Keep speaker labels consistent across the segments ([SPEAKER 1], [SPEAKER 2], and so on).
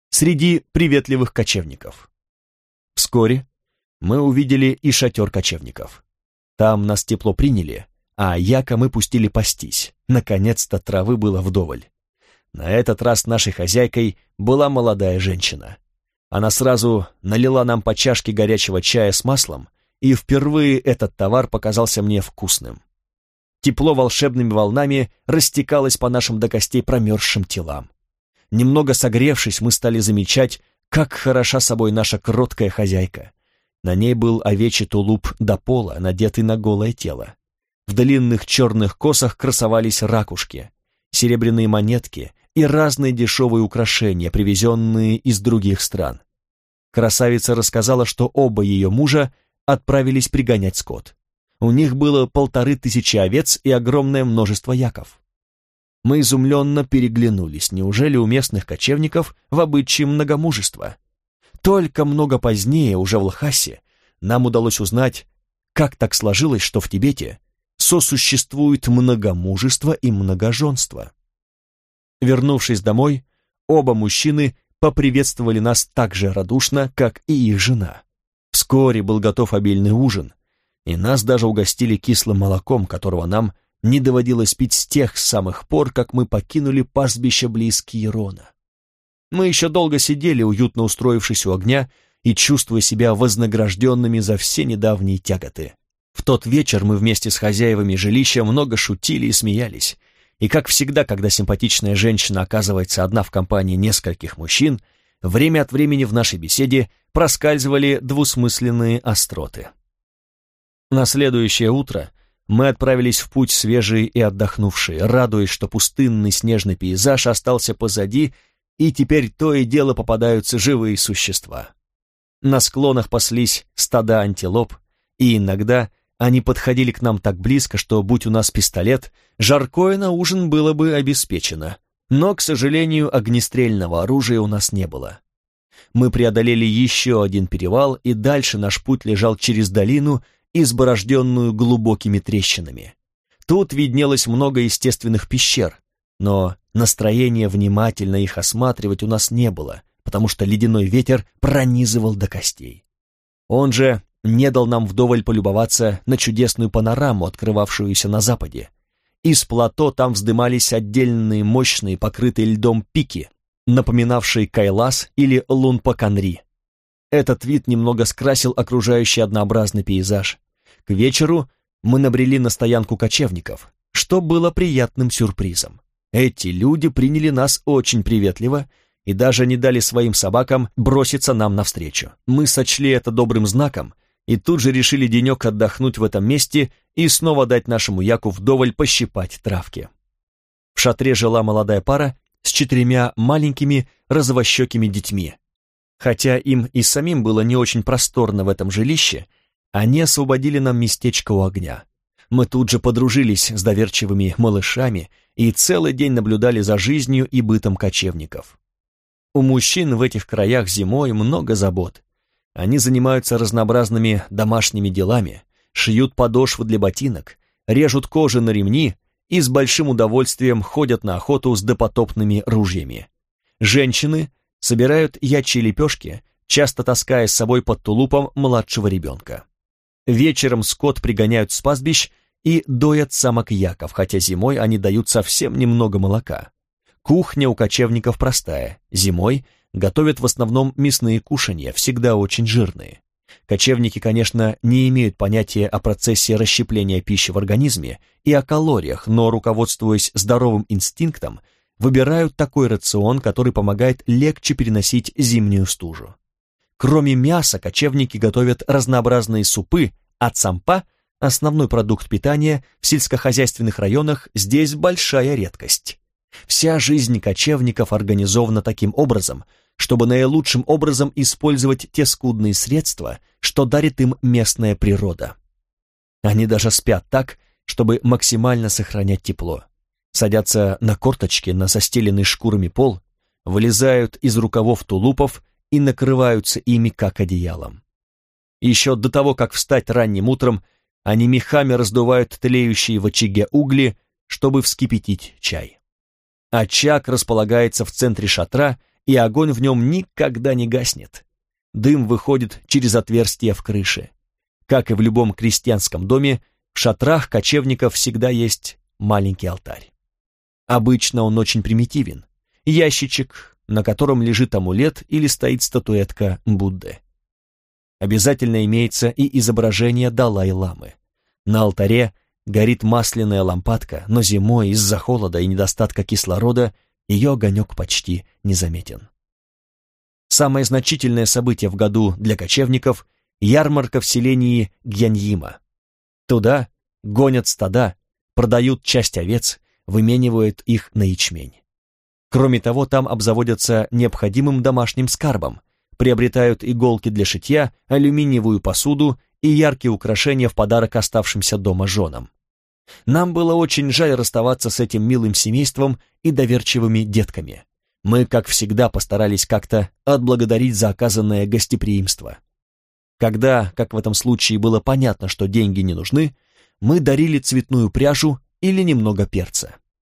[SPEAKER 1] среди приветливых кочевников. Вскоре мы увидели и шатер кочевников. Там нас тепло приняли, а яка мы пустили пастись. Наконец-то травы было вдоволь. На этот раз нашей хозяйкой была молодая женщина. Она сразу налила нам по чашке горячего чая с маслом, и впервые этот товар показался мне вкусным. Тепло волшебными волнами растекалось по нашим до костей промерзшим телам. Немного согревшись, мы стали замечать, как хороша собой наша кроткая хозяйка. На ней был овечий тулуп до пола, надетый на голое тело. В длинных черных косах красовались ракушки, серебряные монетки и разные дешевые украшения, привезенные из других стран. Красавица рассказала, что оба ее мужа отправились пригонять скот. У них было 1500 овец и огромное множество яков. Мы изумленно переглянулись, неужели у местных кочевников в обычае многомужество? Только много позднее, уже в Лхасе, нам удалось узнать, как так сложилось, что в Тибете сосуществует многомужество и многоженство. Вернувшись домой, оба мужчины поприветствовали нас так же радушно, как и их жена. Вскоре был готов обильный ужин, и нас даже угостили кислым молоком, которого нам не доводилось пить с тех самых пор, как мы покинули пастбище близ Киерона. Мы еще долго сидели, уютно устроившись у огня и чувствуя себя вознагражденными за все недавние тяготы. В тот вечер мы вместе с хозяевами жилища много шутили и смеялись, и, как всегда, когда симпатичная женщина оказывается одна в компании нескольких мужчин, время от времени в нашей беседе проскальзывали двусмысленные остроты. На следующее утро мы отправились в путь свежие и отдохнувшие, радуясь, что пустынный снежный пейзаж остался позади, и теперь то и дело попадаются живые существа. На склонах паслись стада антилоп, и иногда они подходили к нам так близко, что, будь у нас пистолет, жаркое на ужин было бы обеспечено. Но, к сожалению, огнестрельного оружия у нас не было. Мы преодолели еще один перевал, и дальше наш путь лежал через долину, изборожденную глубокими трещинами. Тут виднелось много естественных пещер, но настроения внимательно их осматривать у нас не было, потому что ледяной ветер пронизывал до костей. Он же не дал нам вдоволь полюбоваться на чудесную панораму, открывавшуюся на западе. Из плато там вздымались отдельные мощные, покрытые льдом пики, напоминавшие Кайлас или Лунпа-Канри. Этот вид немного скрасил окружающий однообразный пейзаж. К вечеру мы набрели на стоянку кочевников, что было приятным сюрпризом. Эти люди приняли нас очень приветливо и даже не дали своим собакам броситься нам навстречу. Мы сочли это добрым знаком и тут же решили денек отдохнуть в этом месте и снова дать нашему яку вдоволь пощипать травки. В шатре жила молодая пара с 4 маленькими розовощекими детьми. Хотя им и самим было не очень просторно в этом жилище, они освободили нам местечко у огня. Мы тут же подружились с доверчивыми малышами и целый день наблюдали за жизнью и бытом кочевников. У мужчин в этих краях зимой много забот. Они занимаются разнообразными домашними делами, шьют подошвы для ботинок, режут кожу на ремни и с большим удовольствием ходят на охоту с допотопными ружьями. Женщины собирают ячьи лепешки, часто таская с собой под тулупом младшего ребенка. Вечером скот пригоняют с пастбищ и доят самок яков, хотя зимой они дают совсем немного молока. Кухня у кочевников простая. Зимой готовят в основном мясные кушанья, всегда очень жирные. Кочевники, конечно, не имеют понятия о процессе расщепления пищи в организме и о калориях, но, руководствуясь здоровым инстинктом, выбирают такой рацион, который помогает легче переносить зимнюю стужу. Кроме мяса, кочевники готовят разнообразные супы, а цампа, основной продукт питания, в сельскохозяйственных районах здесь большая редкость. Вся жизнь кочевников организована таким образом, чтобы наилучшим образом использовать те скудные средства, что дарит им местная природа. Они даже спят так, чтобы максимально сохранять тепло. Садятся на корточки на застеленный шкурами пол, вылезают из рукавов тулупов и накрываются ими как одеялом. Еще до того, как встать ранним утром, они мехами раздувают тлеющие в очаге угли, чтобы вскипятить чай. Очаг располагается в центре шатра и огонь в нем никогда не гаснет. Дым выходит через отверстия в крыше. Как и в любом крестьянском доме, в шатрах кочевников всегда есть маленький алтарь. Обычно он очень примитивен. Ящичек, на котором лежит амулет или стоит статуэтка Будды. Обязательно имеется и изображение Далай-ламы. На алтаре горит масляная лампадка, но зимой из-за холода и недостатка кислорода ее огонек почти незаметен. Самое значительное событие в году для кочевников – ярмарка в селении Гьяньима. Туда гонят стада, продают часть овец, выменивают их на ячмень. Кроме того, там обзаводятся необходимым домашним скарбом, приобретают иголки для шитья, алюминиевую посуду и яркие украшения в подарок оставшимся дома женам. Нам было очень жаль расставаться с этим милым семейством и доверчивыми детками. Мы, как всегда, постарались как-то отблагодарить за оказанное гостеприимство. Когда, как в этом случае, было понятно, что деньги не нужны, мы дарили цветную пряжу или немного перца.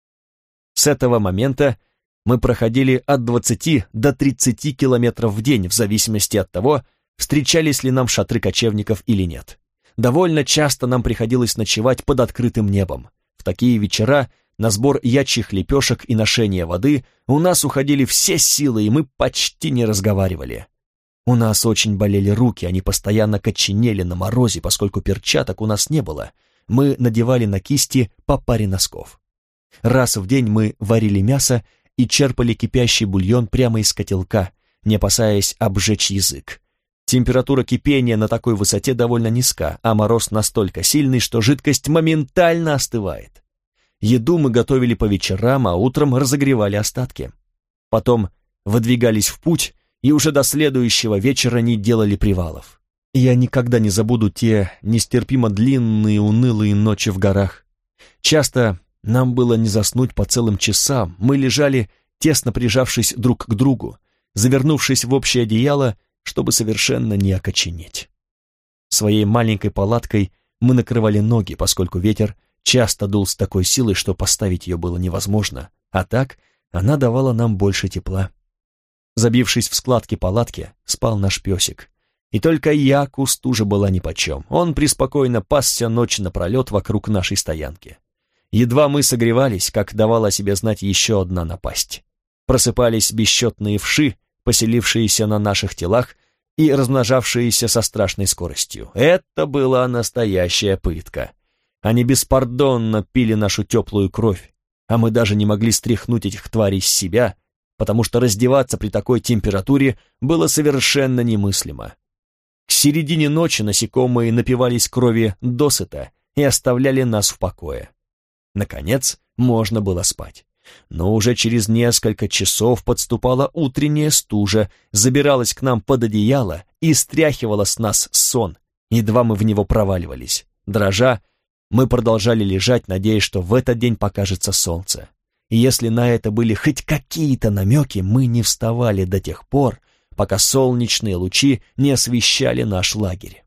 [SPEAKER 1] С этого момента мы проходили от 20 до 30 километров в день, в зависимости от того, встречались ли нам шатры кочевников или нет. Довольно часто нам приходилось ночевать под открытым небом. В такие вечера на сбор ячьих лепешек и ношение воды у нас уходили все силы, и мы почти не разговаривали. У нас очень болели руки, они постоянно коченели на морозе, поскольку перчаток у нас не было. Мы надевали на кисти по паре носков. Раз в день мы варили мясо и черпали кипящий бульон прямо из котелка, не опасаясь обжечь язык. Температура кипения на такой высоте довольно низка, а мороз настолько сильный, что жидкость моментально остывает. Еду мы готовили по вечерам, а утром разогревали остатки. Потом выдвигались в путь и уже до следующего вечера не делали привалов. Я никогда не забуду те нестерпимо длинные унылые ночи в горах. Часто нам было не заснуть по целым часам, мы лежали, тесно прижавшись друг к другу, завернувшись в общее одеяло, чтобы совершенно не окоченеть. Своей маленькой палаткой мы накрывали ноги, поскольку ветер часто дул с такой силой, что поставить ее было невозможно, а так она давала нам больше тепла. Забившись в складки палатки, спал наш песик. И только Яку стужа была нипочем. Он преспокойно пасся ночь напролет вокруг нашей стоянки. Едва мы согревались, как давала о себе знать еще одна напасть. Просыпались бесчетные вши, поселившиеся на наших телах и размножавшиеся со страшной скоростью. Это была настоящая пытка. Они беспардонно пили нашу теплую кровь, а мы даже не могли стряхнуть этих тварей с себя, потому что раздеваться при такой температуре было совершенно немыслимо. К середине ночи насекомые напивались крови досыта и оставляли нас в покое. Наконец, можно было спать. Но уже через несколько часов подступала утренняя стужа, забиралась к нам под одеяло и стряхивала с нас сон. Едва мы в него проваливались. Дрожа, мы продолжали лежать, надеясь, что в этот день покажется солнце. И если на это были хоть какие-то намеки, мы не вставали до тех пор, пока солнечные лучи не освещали наш лагерь.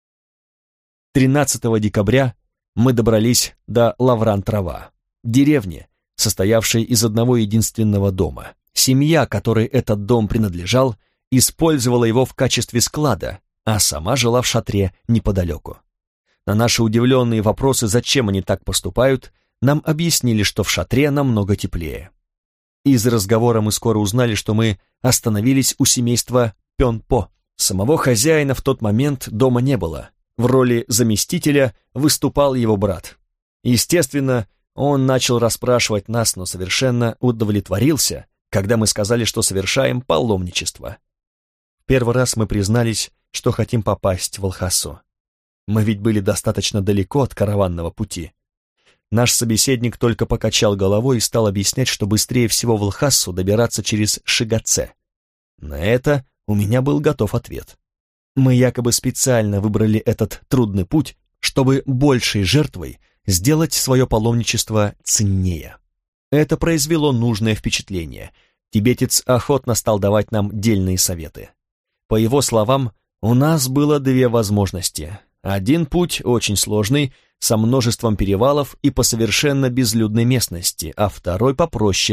[SPEAKER 1] 13 декабря мы добрались до Лавран-Трава, деревни, состоявшей из одного единственного дома. Семья, которой этот дом принадлежал, использовала его в качестве склада, а сама жила в шатре неподалеку. На наши удивленные вопросы, зачем они так поступают, нам объяснили, что в шатре намного теплее. Из разговора мы скоро узнали, что мы остановились у семейства Пёнпо. Самого хозяина в тот момент дома не было. В роли заместителя выступал его брат. Естественно, он начал расспрашивать нас, но совершенно удовлетворился, когда мы сказали, что совершаем паломничество. Первый раз мы признались, что хотим попасть в Лхасу. Мы ведь были достаточно далеко от караванного пути. Наш собеседник только покачал головой и стал объяснять, что быстрее всего в Лхасу добираться через Шигаце. На это у меня был готов ответ. Мы якобы специально выбрали этот трудный путь, чтобы большей жертвой сделать свое паломничество ценнее. Это произвело нужное впечатление. Тибетец охотно стал давать нам дельные советы. По его словам, у нас было две возможности. Один путь очень сложный, со множеством перевалов и по совершенно безлюдной местности, а второй попроще,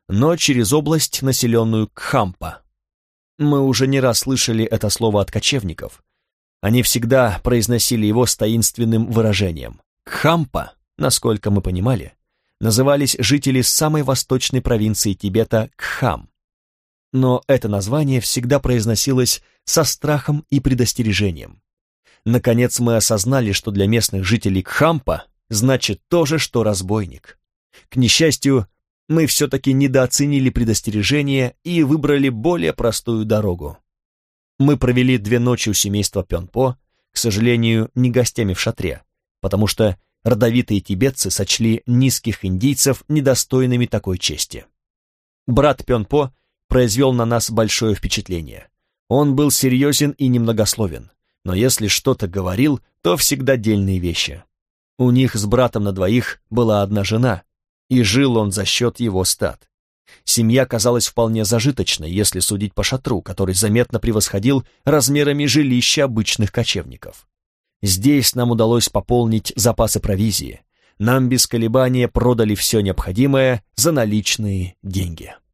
[SPEAKER 1] но через область, населенную Кхампа. Мы уже не раз слышали это слово от кочевников. Они всегда произносили его с таинственным выражением. Кхампа, насколько мы понимали, назывались жители самой восточной провинции Тибета Кхам. Но это название всегда произносилось со страхом и предостережением. Наконец мы осознали, что для местных жителей Кхампа значит то же, что разбойник. К несчастью, мы все-таки недооценили предостережение и выбрали более простую дорогу. Мы провели 2 ночи у семейства Пёнпо, к сожалению, не гостями в шатре, потому что родовитые тибетцы сочли низких индийцев недостойными такой чести. Брат Пёнпо произвел на нас большое впечатление. Он был серьезен и немногословен, но если что-то говорил, то всегда дельные вещи. У них с братом на двоих была одна жена, и жил он за счет его стад. Семья казалась вполне зажиточной, если судить по шатру, который заметно превосходил размерами жилища обычных кочевников. Здесь нам удалось пополнить запасы провизии. Нам без колебания продали все необходимое за наличные деньги.